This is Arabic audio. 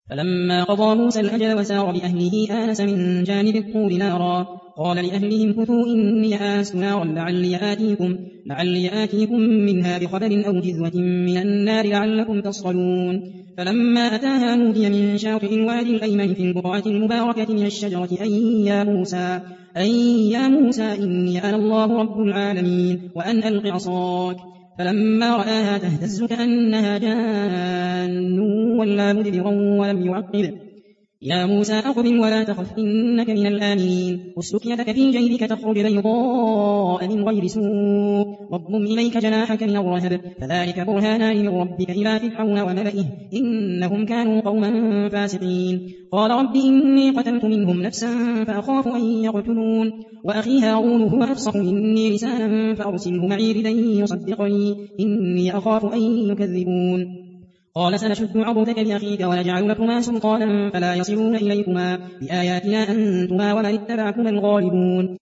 فلما قضى موسى الأجل وسار بأهله آنس من جانب الطور نارا قال لأهلهم كثوا إني آنست نارا لعلي آتيكم منها بخبر أو جذوة من النار لعلكم تصطلون فلما أتاها نودي من شاطئ الوادي الأيمن في البقعة المباركة من الشجرة أن يا موسى إني أنا الله رب العالمين وأن ألق عصاك فلما رآها تهتز كأنها جان ولا مدبرا ولم يعقب يا موسى أقبل ولا تخف إنك من الآمنين اسلك يدك في جيبك تخرج بيضاء من غير سوء واضمم إليك جناحك من الرهب فذلك برهانان من ربك إلى فرعون وملئه إنهم كانوا قوما فاسقين قال رب إني قتلت منهم نفسا فأخاف أن يقتلون وأخي هارون هو أفصح مني لسانا فأرسله معي ردا يصدقني إني أخاف أن يكذبون قال سنشد عضدك بأخيك ونجعل لكما سلطانا فلا يصلون إليكما بآياتنا أنتما ومن اتبعكما الغالبون